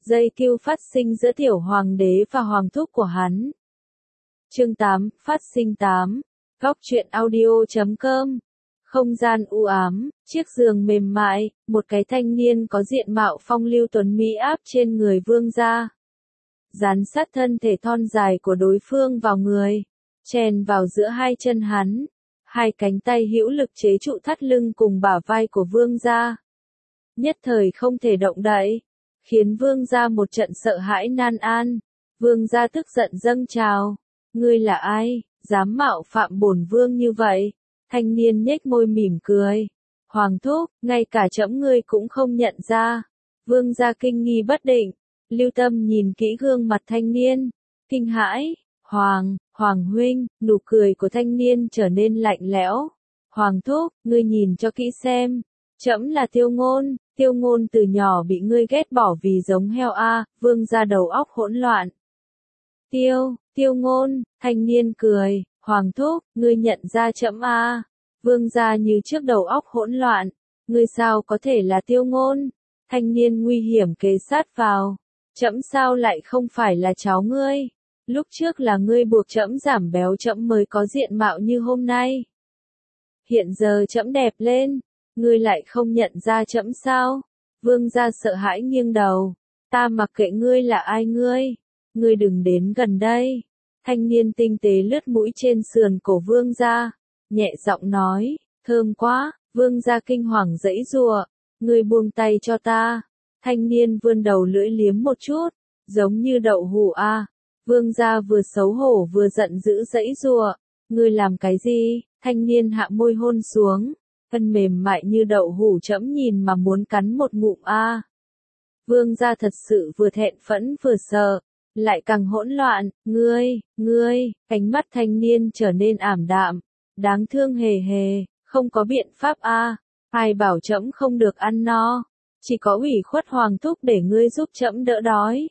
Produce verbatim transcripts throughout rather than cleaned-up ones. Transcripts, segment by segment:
Dây cưu phát sinh giữa tiểu hoàng đế và hoàng thúc của hắn. Chương tám, phát sinh tám. Góc truyện audio chấm com. Không gian u ám, chiếc giường mềm mại, một cái thanh niên có diện mạo phong lưu tuấn mỹ áp trên người Vương gia. Dán sát thân thể thon dài của đối phương vào người, chèn vào giữa hai chân hắn. Hai cánh tay hữu lực chế trụ thắt lưng cùng bả vai của Vương gia. Nhất thời không thể động đậy, khiến Vương gia một trận sợ hãi nan an. Vương gia tức giận dâng trào. Ngươi là ai, dám mạo phạm bổn vương như vậy? Thanh niên nhếch môi mỉm cười. Hoàng thúc, ngay cả trẫm ngươi cũng không nhận ra. Vương gia kinh nghi bất định. Lưu Tâm nhìn kỹ gương mặt thanh niên, kinh hãi. Hoàng, Hoàng huynh, nụ cười của thanh niên trở nên lạnh lẽo. Hoàng thúc, ngươi nhìn cho kỹ xem. Trẫm là Tiêu Ngôn, Tiêu Ngôn từ nhỏ bị ngươi ghét bỏ vì giống heo a. Vương gia đầu óc hỗn loạn. Tiêu, Tiêu Ngôn, thanh niên cười. Hoàng thúc, ngươi nhận ra trẫm a? Vương gia như trước đầu óc hỗn loạn. Ngươi sao có thể là Tiêu Ngôn? Thanh niên nguy hiểm kề sát vào. Trẫm sao lại không phải là cháu ngươi? Lúc trước là ngươi buộc trẫm giảm béo trẫm mới có diện mạo như hôm nay. Hiện giờ trẫm đẹp lên, ngươi lại không nhận ra trẫm sao? Vương gia sợ hãi nghiêng đầu. Ta mặc kệ ngươi là ai ngươi, ngươi đừng đến gần đây. Thanh niên tinh tế lướt mũi trên sườn cổ Vương gia, nhẹ giọng nói, thơm quá. Vương gia kinh hoàng giãy giụa, ngươi buông tay cho ta. Thanh niên vươn đầu lưỡi liếm một chút, giống như đậu hũ a. Vương gia vừa xấu hổ vừa giận dữ giãy giụa, ngươi làm cái gì? Thanh niên hạ môi hôn xuống, thân mềm mại như đậu hũ trẫm nhìn mà muốn cắn một ngụm a. Vương gia thật sự vừa thẹn phẫn vừa sợ, lại càng hỗn loạn. Ngươi, ngươi, ánh mắt thanh niên trở nên ảm đạm, đáng thương hề hề, không có biện pháp a. Ai bảo trẫm không được ăn no, chỉ có ủy khuất hoàng thúc để ngươi giúp trẫm đỡ đói.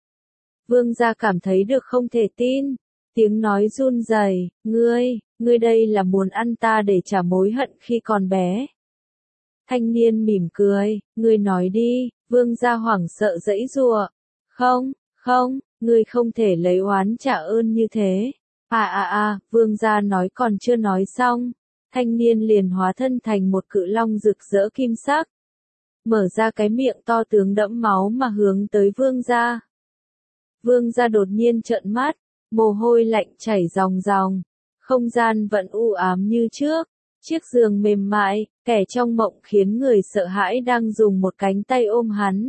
Vương gia cảm thấy được không thể tin, tiếng nói run rẩy, ngươi, ngươi đây là muốn ăn ta để trả mối hận khi còn bé. Thanh niên mỉm cười, ngươi nói đi. Vương gia hoảng sợ giãy giụa. Không, không, ngươi không thể lấy oán trả ơn như thế. À à à, vương gia nói còn chưa nói xong, thanh niên liền hóa thân thành một cự long rực rỡ kim sắc, mở ra cái miệng to tướng đẫm máu mà hướng tới vương gia. Vương gia đột nhiên trợn mắt, mồ hôi lạnh chảy ròng ròng, không gian vẫn u ám như trước, chiếc giường mềm mại, kẻ trong mộng khiến người sợ hãi đang dùng một cánh tay ôm hắn.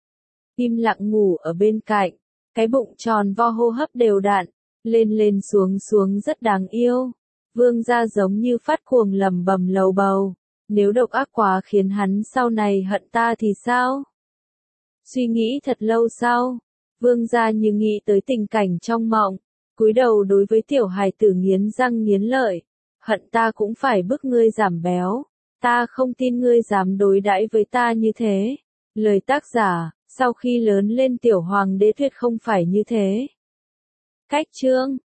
Im lặng ngủ ở bên cạnh, cái bụng tròn vo hô hấp đều đặn, lên lên xuống xuống rất đáng yêu. Vương gia giống như phát cuồng lẩm bẩm lầu bầu, nếu độc ác quá khiến hắn sau này hận ta thì sao? Suy nghĩ thật lâu sau, vương gia như nghĩ tới tình cảnh trong mộng, cúi đầu đối với tiểu hài tử nghiến răng nghiến lợi, hận ta cũng phải bức ngươi giảm béo, ta không tin ngươi dám đối đãi với ta như thế. Lời tác giả, sau khi lớn lên tiểu hoàng đế tuyệt không phải như thế. Cách chương